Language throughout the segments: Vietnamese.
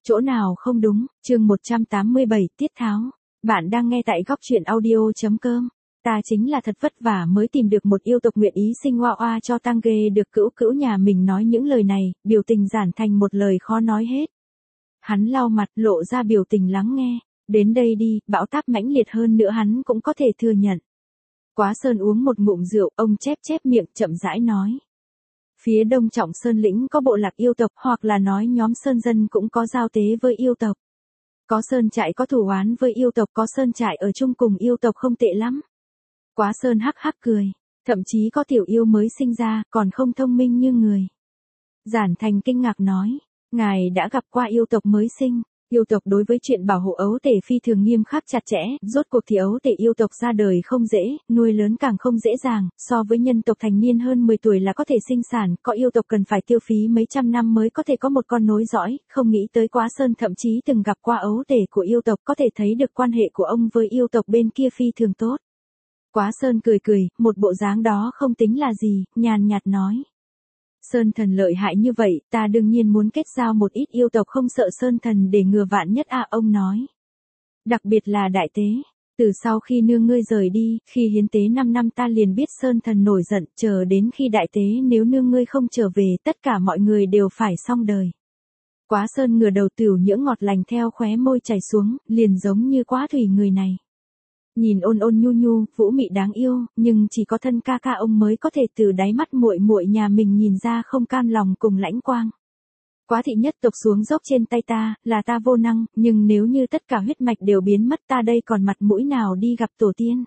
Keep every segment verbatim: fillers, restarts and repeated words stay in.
Chỗ nào không đúng, chương một trăm tám mươi bảy tiết tháo. Bạn đang nghe tại góc truyện audio.com. Ta chính là thật vất vả mới tìm được một yêu tộc nguyện ý sinh oa oa cho tang ghê được cữu cữu nhà mình nói những lời này, biểu tình giản thành một lời khó nói hết. Hắn lau mặt lộ ra biểu tình lắng nghe, đến đây đi, bão táp mãnh liệt hơn nữa hắn cũng có thể thừa nhận. Quá Sơn uống một ngụm rượu, ông chép chép miệng chậm rãi nói. Phía đông Trọng Sơn lĩnh có bộ lạc yêu tộc hoặc là nói nhóm sơn dân cũng có giao tế với yêu tộc. Có sơn trại có thù oán với yêu tộc, có sơn trại ở chung cùng yêu tộc không tệ lắm. Quá Sơn hắc hắc cười, thậm chí có tiểu yêu mới sinh ra còn không thông minh như người. Giản Thành kinh ngạc nói, ngài đã gặp qua yêu tộc mới sinh. Yêu tộc đối với chuyện bảo hộ ấu tể phi thường nghiêm khắc chặt chẽ, rốt cuộc thì ấu tể yêu tộc ra đời không dễ, nuôi lớn càng không dễ dàng, so với nhân tộc thành niên hơn mười tuổi là có thể sinh sản, có yêu tộc cần phải tiêu phí mấy trăm năm mới có thể có một con nối dõi, không nghĩ tới Quá Sơn thậm chí từng gặp qua ấu tể của yêu tộc, có thể thấy được quan hệ của ông với yêu tộc bên kia phi thường tốt. Quá Sơn cười cười, một bộ dáng đó không tính là gì, nhàn nhạt nói. Sơn thần lợi hại như vậy, ta đương nhiên muốn kết giao một ít yêu tộc không sợ Sơn thần để ngừa vạn nhất à, ông nói. Đặc biệt là đại tế, từ sau khi nương ngươi rời đi, khi hiến tế năm năm ta liền biết Sơn thần nổi giận, chờ đến khi đại tế nếu nương ngươi không trở về, tất cả mọi người đều phải xong đời. Quá Sơn ngửa đầu tửu nhưỡng ngọt lành theo khóe môi chảy xuống, liền giống như Quá Thủy người này. Nhìn ôn ôn nhu nhu, vũ mị đáng yêu, nhưng chỉ có thân ca ca ông mới có thể từ đáy mắt muội muội nhà mình nhìn ra không cam lòng cùng lãnh quang. Quá thị nhất tộc xuống dốc trên tay ta, là ta vô năng, nhưng nếu như tất cả huyết mạch đều biến mất ta đây còn mặt mũi nào đi gặp tổ tiên.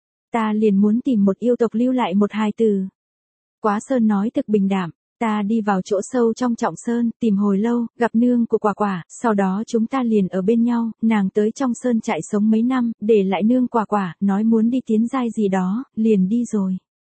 Ta liền muốn tìm một yêu tộc lưu lại một hài tử. Quá Sơn nói thực bình đạm. Ta đi vào chỗ sâu trong Trọng Sơn, tìm hồi lâu, gặp nương của Quả Quả, sau đó chúng ta liền ở bên nhau, nàng tới trong sơn trại sống mấy năm, để lại nương Quả Quả, nói muốn đi tiến giai gì đó, liền đi rồi.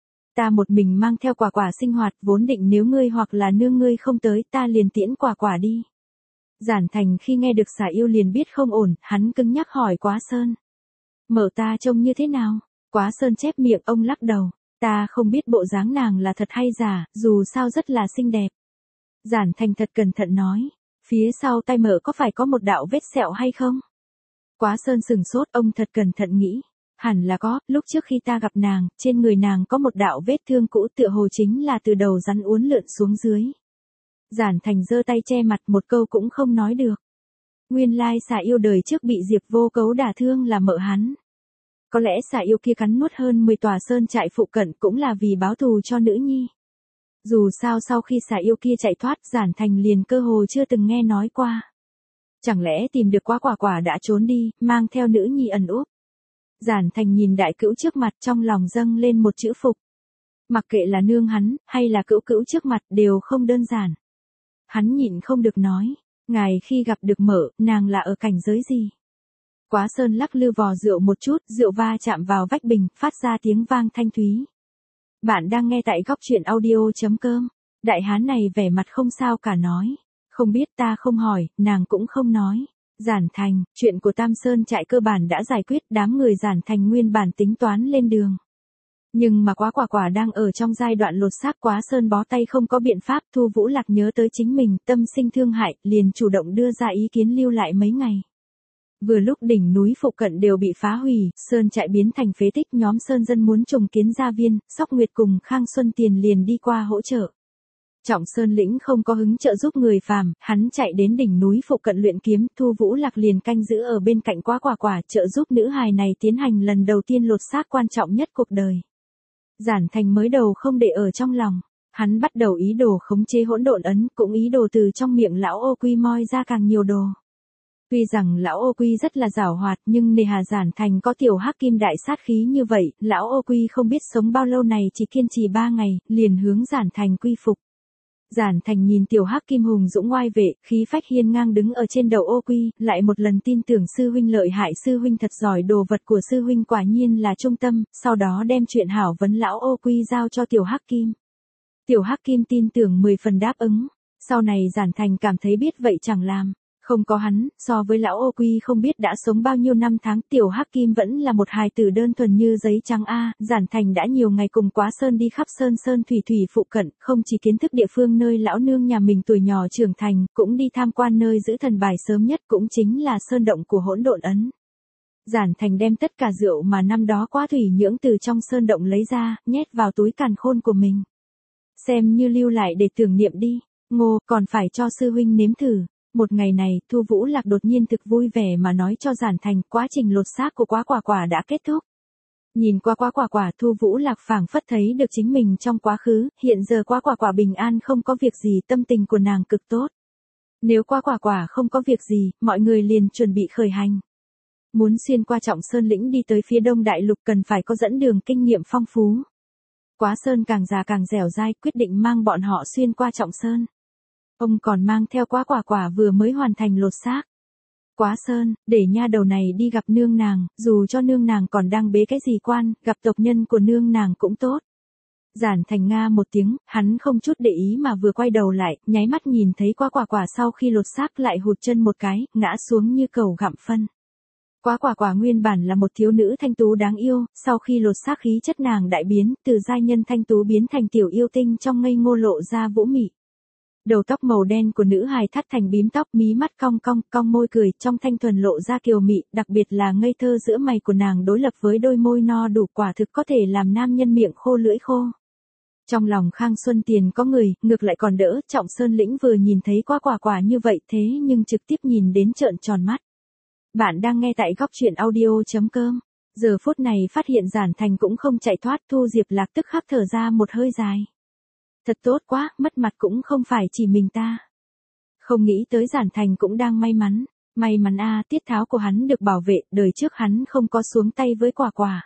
Ta một mình mang theo Quả Quả sinh hoạt, vốn định nếu ngươi hoặc là nương ngươi không tới, ta liền tiễn Quả Quả đi. Giản Thành khi nghe được xà yêu liền biết không ổn, hắn cứng nhắc hỏi Quá Sơn. Mở ta trông như thế nào? Quá Sơn chép miệng, ông lắc đầu. Ta không biết bộ dáng nàng là thật hay giả, dù sao rất là xinh đẹp. Giản Thành thật cẩn thận nói, phía sau tay mở có phải có một đạo vết sẹo hay không? Quá Sơn sừng sốt, ông thật cẩn thận nghĩ, hẳn là có, lúc trước khi ta gặp nàng, trên người nàng có một đạo vết thương cũ tựa hồ chính là từ đầu rắn uốn lượn xuống dưới. Giản Thành giơ tay che mặt, một câu cũng không nói được. Nguyên lai xà yêu đời trước bị Diệp Vô Cấu đả thương là mợ hắn. Có lẽ xà yêu kia cắn nuốt hơn mười tòa sơn trại phụ cận cũng là vì báo thù cho nữ nhi. Dù sao sau khi xà yêu kia chạy thoát, Giản Thành liền cơ hồ chưa từng nghe nói qua. Chẳng lẽ tìm được Quá Quả Quả đã trốn đi, mang theo nữ nhi ẩn úp. Giản Thành nhìn đại cữu trước mặt, trong lòng dâng lên một chữ phục. Mặc kệ là nương hắn, hay là cữu cữu trước mặt đều không đơn giản. Hắn nhịn không được nói, ngài khi gặp được mở, nàng là ở cảnh giới gì? Quá Sơn lắc lư vò rượu một chút, rượu va chạm vào vách bình, phát ra tiếng vang thanh thúy. Bạn đang nghe tại góc truyện audio.com. Đại hán này vẻ mặt không sao cả nói. Không biết, ta không hỏi, nàng cũng không nói. Giản Thành, chuyện của Tam Sơn trại cơ bản đã giải quyết, đám người Giản Thành nguyên bản tính toán lên đường. Nhưng mà Quá Quả Quả đang ở trong giai đoạn lột xác, Quá Sơn bó tay không có biện pháp, Thu Vũ Lạc nhớ tới chính mình, tâm sinh thương hại, liền chủ động đưa ra ý kiến lưu lại mấy ngày. Vừa lúc đỉnh núi phụ cận đều bị phá hủy, sơn trại biến thành phế tích, nhóm sơn dân muốn trùng kiến gia viên, Sóc Nguyệt cùng Khang Xuân Tiền liền đi qua hỗ trợ. Trọng Sơn lĩnh không có hứng trợ giúp người phàm, hắn chạy đến đỉnh núi phụ cận luyện kiếm, Thu Vũ Lạc liền canh giữ ở bên cạnh Quá Quả Quả, trợ giúp nữ hài này tiến hành lần đầu tiên lột xác quan trọng nhất cuộc đời. Giản Thành mới đầu không để ở trong lòng, hắn bắt đầu ý đồ khống chế hỗn độn ấn, cũng ý đồ từ trong miệng lão ô quy moi ra càng nhiều đồ. Tuy rằng lão ô quy rất là giảo hoạt, nhưng nề hà Giản Thành có tiểu hắc kim đại sát khí như vậy, lão ô quy không biết sống bao lâu này chỉ kiên trì ba ngày, liền hướng Giản Thành quy phục. Giản Thành nhìn tiểu hắc kim hùng dũng oai vệ, khí phách hiên ngang đứng ở trên đầu ô quy, lại một lần tin tưởng sư huynh lợi hại, sư huynh thật giỏi, đồ vật của sư huynh quả nhiên là trung tâm, sau đó đem chuyện hảo vấn lão ô quy giao cho tiểu hắc kim. Tiểu hắc kim tin tưởng mười phần đáp ứng, sau này Giản Thành cảm thấy biết vậy chẳng làm. Không có hắn, so với lão Ô Quy không biết đã sống bao nhiêu năm tháng, tiểu Hắc Kim vẫn là một hài tử đơn thuần như giấy trắng a. Giản Thành đã nhiều ngày cùng Quá Sơn đi khắp sơn sơn thủy thủy phụ cận, không chỉ kiến thức địa phương nơi lão nương nhà mình tuổi nhỏ trưởng thành, cũng đi tham quan nơi giữ thần bài sớm nhất, cũng chính là sơn động của Hỗn Độn Ấn. Giản Thành đem tất cả rượu mà năm đó Quá Thủy Nhưỡng từ trong sơn động lấy ra, nhét vào túi càn khôn của mình. Xem như lưu lại để tưởng niệm đi. Ngô, còn phải cho sư huynh nếm thử. Một ngày này, Thu Vũ Lạc đột nhiên thực vui vẻ mà nói cho Giản Thành, quá trình lột xác của Quá Quả Quả đã kết thúc. Nhìn qua Quá Quả Quả, Thu Vũ Lạc phảng phất thấy được chính mình trong quá khứ, hiện giờ Quá Quả Quả bình an không có việc gì, tâm tình của nàng cực tốt. Nếu Quá Quả Quả không có việc gì, mọi người liền chuẩn bị khởi hành. Muốn xuyên qua Trọng Sơn lĩnh đi tới phía đông đại lục cần phải có dẫn đường kinh nghiệm phong phú. Quá Sơn càng già càng dẻo dai, quyết định mang bọn họ xuyên qua Trọng Sơn. Ông còn mang theo Quá Quả Quả vừa mới hoàn thành lột xác. Quá Sơn, để nha đầu này đi gặp nương nàng, dù cho nương nàng còn đang bế cái gì quan, gặp tộc nhân của nương nàng cũng tốt. Giản Thành nga một tiếng, hắn không chút để ý mà vừa quay đầu lại, nháy mắt nhìn thấy Quá Quả Quả sau khi lột xác lại hụt chân một cái, ngã xuống như cẩu gặm phân. Quá Quả Quả nguyên bản là một thiếu nữ thanh tú đáng yêu, sau khi lột xác khí chất nàng đại biến, từ giai nhân thanh tú biến thành tiểu yêu tinh trong ngây ngô lộ ra vũ mị. Đầu tóc màu đen của nữ hài thắt thành bím tóc, mí mắt cong cong, cong môi cười, trong thanh thuần lộ ra kiều mị, đặc biệt là ngây thơ giữa mày của nàng đối lập với đôi môi no đủ quả thực có thể làm nam nhân miệng khô lưỡi khô. Trong lòng Khang Xuân Tiền có người, ngược lại còn đỡ, Trọng Sơn lĩnh vừa nhìn thấy Quá Quả Quả như vậy thế nhưng trực tiếp nhìn đến trợn tròn mắt. Bạn đang nghe tại góc truyện audio chấm com. Giờ phút này phát hiện Giản Thành cũng không chạy thoát, Thu Diệp Lạc tức khắc thở ra một hơi dài. Thật tốt quá, mất mặt cũng không phải chỉ mình ta. Không nghĩ tới Giản Thành cũng đang may mắn. May mắn a, tiết tháo của hắn được bảo vệ, đời trước hắn không có xuống tay với Quả Quả.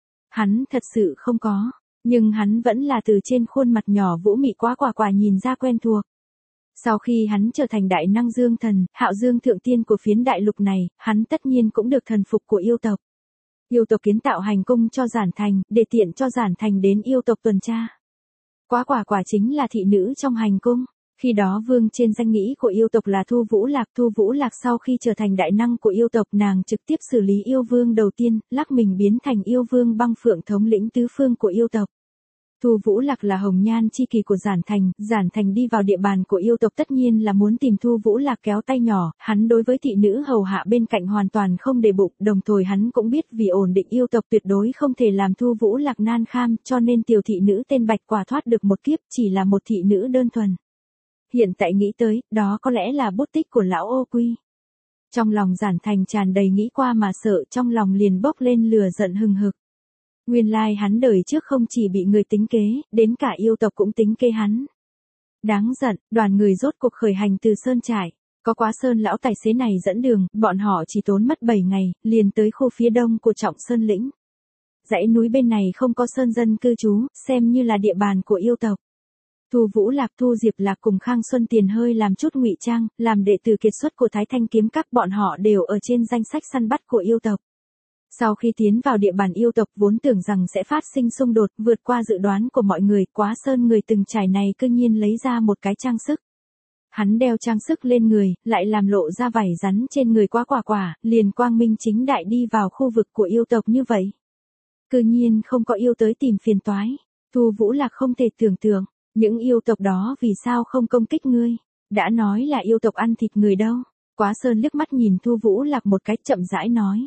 Hắn thật sự không có, nhưng hắn vẫn là từ trên khuôn mặt nhỏ vũ mị Quá Quả Quả nhìn ra quen thuộc. Sau khi hắn trở thành đại năng dương thần, hạo dương thượng tiên của phiến đại lục này, hắn tất nhiên cũng được thần phục của yêu tộc. Yêu tộc kiến tạo hành cung cho Giản Thành, để tiện cho Giản Thành đến yêu tộc tuần tra. Quá Quả Quả chính là thị nữ trong hành cung. Khi đó vương trên danh nghĩa của yêu tộc là Thu Vũ Lạc. Thu Vũ Lạc sau khi trở thành đại năng của yêu tộc, nàng trực tiếp xử lý yêu vương đầu tiên, lắc mình biến thành yêu vương Băng Phượng thống lĩnh tứ phương của yêu tộc. Thu Vũ Lạc là hồng nhan chi kỳ của Giản Thành, Giản Thành đi vào địa bàn của yêu tộc tất nhiên là muốn tìm Thu Vũ Lạc kéo tay nhỏ, hắn đối với thị nữ hầu hạ bên cạnh hoàn toàn không để bụng, đồng thời hắn cũng biết vì ổn định yêu tộc tuyệt đối không thể làm Thu Vũ Lạc nan kham, cho nên tiểu thị nữ tên Bạch Quả thoát được một kiếp, chỉ là một thị nữ đơn thuần. Hiện tại nghĩ tới, đó có lẽ là bút tích của lão Ô Quy. Trong lòng Giản Thành tràn đầy nghĩ qua mà sợ, trong lòng liền bốc lên lửa giận hừng hực. Nguyên lai like hắn đời trước không chỉ bị người tính kế, đến cả yêu tộc cũng tính kế hắn. Đáng giận, đoàn người rốt cuộc khởi hành từ Sơn Trại. Có Quá Sơn lão tài xế này dẫn đường, bọn họ chỉ tốn mất bảy ngày, liền tới khu phía đông của Trọng Sơn lĩnh. Dãy núi bên này không có sơn dân cư trú, xem như là địa bàn của yêu tộc. Thu Vũ Lạc, Thu Diệp Lạc cùng Khang Xuân Tiền hơi làm chút ngụy trang, làm đệ tử kiệt xuất của Thái Thanh kiếm các, bọn họ đều ở trên danh sách săn bắt của yêu tộc. Sau khi tiến vào địa bàn yêu tộc vốn tưởng rằng sẽ phát sinh xung đột, vượt qua dự đoán của mọi người, Quá Sơn người từng trải này cư nhiên lấy ra một cái trang sức. Hắn đeo trang sức lên người, lại làm lộ ra vảy rắn trên người Quá Quả Quả, liền quang minh chính đại đi vào khu vực của yêu tộc như vậy. Cư nhiên không có yêu tới tìm phiền toái. Thu Vũ Lạc không thể tưởng tượng, những yêu tộc đó vì sao không công kích ngươi, đã nói là yêu tộc ăn thịt người đâu. Quá Sơn liếc mắt nhìn Thu Vũ Lạc một cái, chậm rãi nói.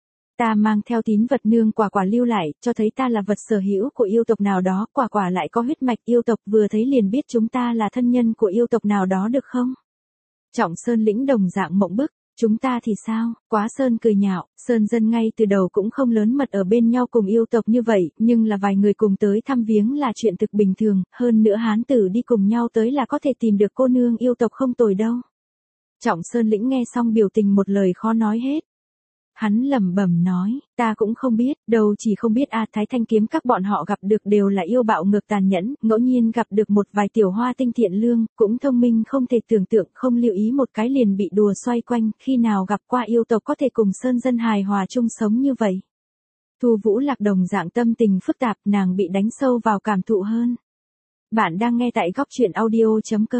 Ta mang theo tín vật nương Quả Quả lưu lại, cho thấy ta là vật sở hữu của yêu tộc nào đó, Quả Quả lại có huyết mạch yêu tộc, vừa thấy liền biết chúng ta là thân nhân của yêu tộc nào đó được không? Trọng Sơn lĩnh đồng dạng mộng bức, chúng ta thì sao? Quá Sơn cười nhạo, Sơn dân ngay từ đầu cũng không lớn mật ở bên nhau cùng yêu tộc như vậy, nhưng là vài người cùng tới thăm viếng là chuyện thực bình thường, hơn nữa hán tử đi cùng nhau tới là có thể tìm được cô nương yêu tộc không tồi đâu. Trọng Sơn lĩnh nghe xong biểu tình một lời khó nói hết. Hắn lẩm bẩm nói, ta cũng không biết, đâu chỉ không biết a, Thái Thanh kiếm các bọn họ gặp được đều là yêu bạo ngược tàn nhẫn, ngẫu nhiên gặp được một vài tiểu hoa tinh thiện lương, cũng thông minh không thể tưởng tượng, không lưu ý một cái liền bị đùa xoay quanh, khi nào gặp qua yêu tộc có thể cùng sơn dân hài hòa chung sống như vậy. Thu Vũ Lạc đồng dạng tâm tình phức tạp, nàng bị đánh sâu vào cảm thụ hơn. Bạn đang nghe tại góc truyện audio chấm com.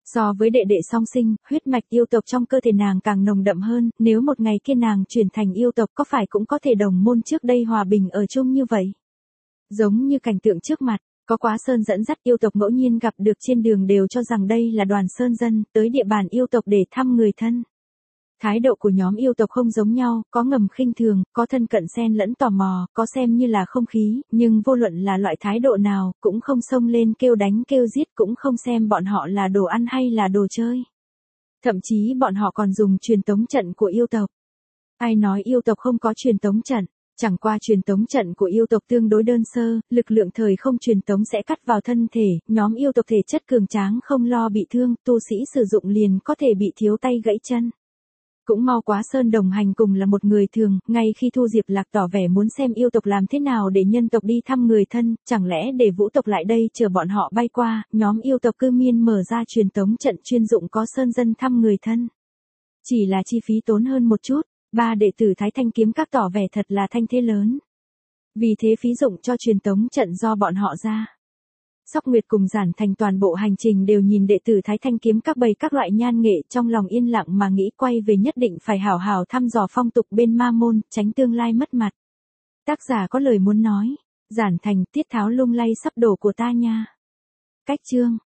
So với đệ đệ song sinh, huyết mạch yêu tộc trong cơ thể nàng càng nồng đậm hơn, nếu một ngày kia nàng chuyển thành yêu tộc có phải cũng có thể đồng môn trước đây hòa bình ở chung như vậy. Giống như cảnh tượng trước mặt, có Quá Sơn dẫn dắt yêu tộc ngẫu nhiên gặp được trên đường đều cho rằng đây là đoàn sơn dân, tới địa bàn yêu tộc để thăm người thân. Thái độ của nhóm yêu tộc không giống nhau, có ngầm khinh thường, có thân cận xen lẫn tò mò, có xem như là không khí, nhưng vô luận là loại thái độ nào, cũng không xông lên kêu đánh kêu giết, cũng không xem bọn họ là đồ ăn hay là đồ chơi. Thậm chí bọn họ còn dùng truyền tống trận của yêu tộc. Ai nói yêu tộc không có truyền tống trận? Chẳng qua truyền tống trận của yêu tộc tương đối đơn sơ, lực lượng thời không truyền tống sẽ cắt vào thân thể, nhóm yêu tộc thể chất cường tráng không lo bị thương, tu sĩ sử dụng liền có thể bị thiếu tay gãy chân. Cũng mau Quá Sơn đồng hành cùng là một người thường, ngay khi Thu Diệp Lạc tỏ vẻ muốn xem yêu tộc làm thế nào để nhân tộc đi thăm người thân, chẳng lẽ để vũ tộc lại đây chờ bọn họ bay qua, nhóm yêu tộc cư miên mở ra truyền tống trận chuyên dụng có sơn dân thăm người thân. Chỉ là chi phí tốn hơn một chút, ba đệ tử Thái Thanh kiếm các tỏ vẻ thật là thanh thế lớn. Vì thế phí dụng cho truyền tống trận do bọn họ ra. Sóc Nguyệt cùng Giản Thành toàn bộ hành trình đều nhìn đệ tử Thái Thanh kiếm các bày các loại nhan nghệ trong lòng yên lặng mà nghĩ quay về nhất định phải hảo hảo thăm dò phong tục bên ma môn, tránh tương lai mất mặt. Tác giả có lời muốn nói, Giản Thành tiết tháo lung lay sắp đổ của ta nha. Cách chương